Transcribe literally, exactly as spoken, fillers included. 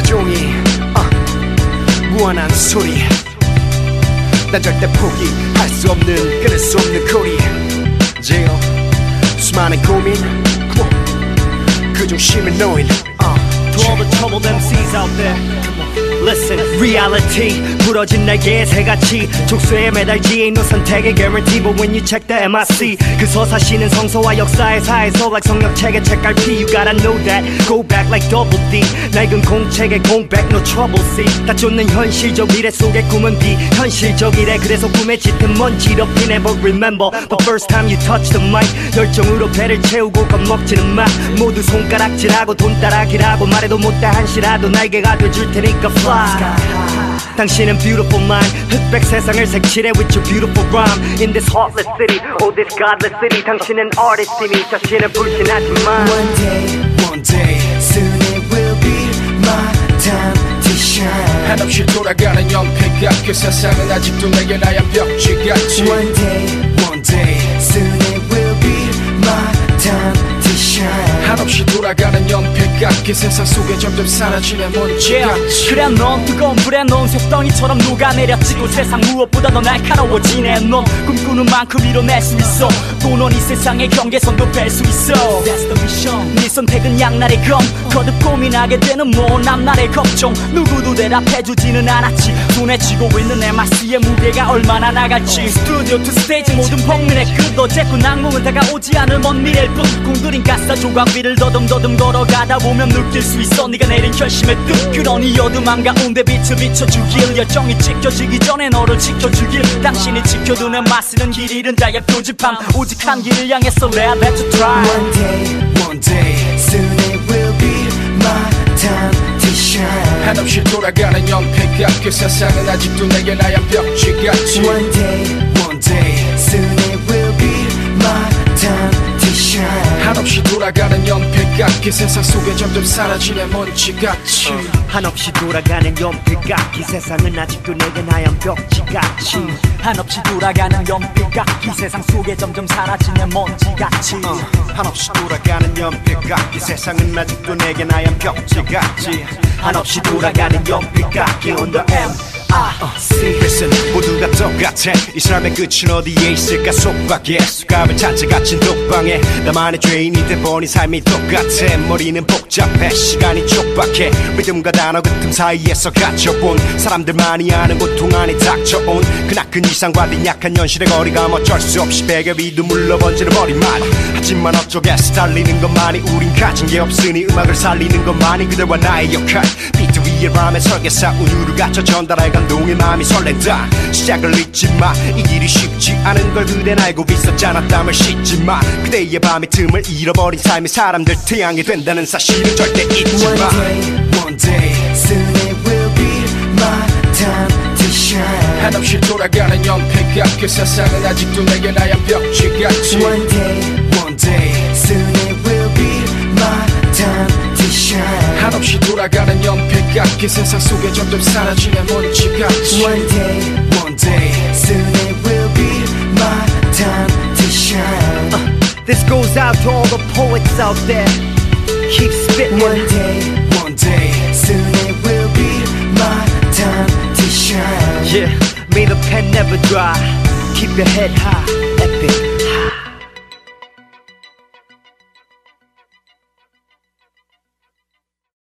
종이 uh, 무한한 소리 난 절대 포기할 수 없는 끊을 수 없는 고리 제어 수많은 고민 그 중심에 놓인 uh, To all the troubled 엠씨's out there, listen, reality 부러진 날개의 새같이 족쇄에 매달지 있는 선택의 guarantee. But when you check the 엠아이씨 그 서사시는 성서와 역사의 사에서 like 성역책의 책갈피. You gotta know that, go back like double D. 낡은 공책의 공백, no trouble see. 다 쫓는 현실적 미래 속의 꿈은 비현실적이래. 그래서 꿈에 짙은 먼지 덮이 never remember the first time you touch the mic. 열정으로 배를 채우고 겁먹지는 마. 모두 손가락질하고 돈 따라기라고 말해도 못다 한시라도 날개가 돼줄 테니까 fly. 당신은 beautiful mind 흑백 세상을 색칠해 with your beautiful rhyme. In this heartless city, oh this godless city. 당신은 artist이니 자신을 불신하지만 One day, one day soon it will be my time to shine. 한없이 돌아가는 연필같 그 세상은 아직도 내게 하얀 벽지같이. One day, one day soon it will be my time to shine. 한없이 돌아가는 연필같 그 세상 속에 점점 사라지는 먼지같이. yeah. 그래 넌 뜨거운 불에 넣은 쇳덩이처럼 녹아내렸지고 세상 무엇보다 더 날카로워지네. 넌 꿈꾸는 만큼 이뤄낼 수 있어. 또 넌 이 세상의 경계선도 뺄 수 있어. That's the mission. 네 선택은 양날의 검 거듭 고민하게 되는 먼 앞날의 걱정 누구도 대답해주지는 않았지. 손에 쥐고 있는 엠아이씨의 무게가 얼마나 나갈지. 스튜디오 투 스테이지 모든 범민의 끝 어제꾸 낙몽은 다가오지 않을 먼 미래일 뿐. 공들인 가사 조각 위를 더듬더듬 걸어가다 보면 느낄 수 있어 네가 내린 결심의 뜻. 그러니 어둠 한가운데 빛을 비춰주길. 열정이 지켜지기 전에 너를 지켜주길. 당신이 지켜두는 맛있는 길 잃은 자의 표지판 오직 한 길을 향해서 let that you try. One day, one day soon it will be my time to shine. 한없이 돌아가는 연필같 그 세상은 아직도 내게 하얀 벽지같이. One day, one day soon it will be my time to shine. 한없이 돌아가는 연필같 그 세상 속에 점점 사라지는 먼지같이. 한없이 돌아가는 연필깎이 세상은 아직도 내겐 하얀 벽지같이. 한없이 돌아가는 연필깎이 세상 속에 점점 사라지는 먼지같이. uh, 한없이 돌아가는 연필깎이 세상은 아직도 내겐 하얀 벽지같이. 한없이 돌아가는 연필깎이 on the M Uh, see, listen, 모두가 똑같아. 이 삶의 끝은 어디에 있을까 속박에 수갑을 잔뜩 갇힌 독방에 나만의 죄인이 돼버린 삶이 똑같아. 머리는 복잡해 시간이 촉박해. 리듬과 단어 그 틈 사이에서 갇혀본 사람들만이 아는 고통 안에 닥쳐온 그나큰 이상과 빈약한 현실의 거리감 어쩔 수 없이 베개 위도 물러번지는 머리만. 하지만 어쩌겠어 달리는 것만이 우린 가진 게 없으니 음악을 살리는 것만이 그대와 나의 역할. 비트 위에 람에 설계사 우유를 갖춰 전달할 감동의 마음이 설렌다. 시작을 잊지 마. 이 길이 쉽지 않은 걸 그댄 알고 있었잖아. 땀을 씻지 마. 그대의 밤의 틈을 잃어버린 삶이 사람들 태양이 된다는 사실을 절대 잊지 마. One day, one day soon it will be my time to shine. 한없이 돌아가는 연필같 그 세상은 아직도 내게 하얀 벽지같이. One day, one day soon it will be my time to shine. 한없이 돌아가는 연필같 그 세상 속에 점점 사라지는 먼지같이. One day, one day soon it will be my time to shine. uh, This goes out to all the poets out there. Keep spitting. One day, one day soon it will be my time to shine. Yeah, may the pen never dry. Keep your head high.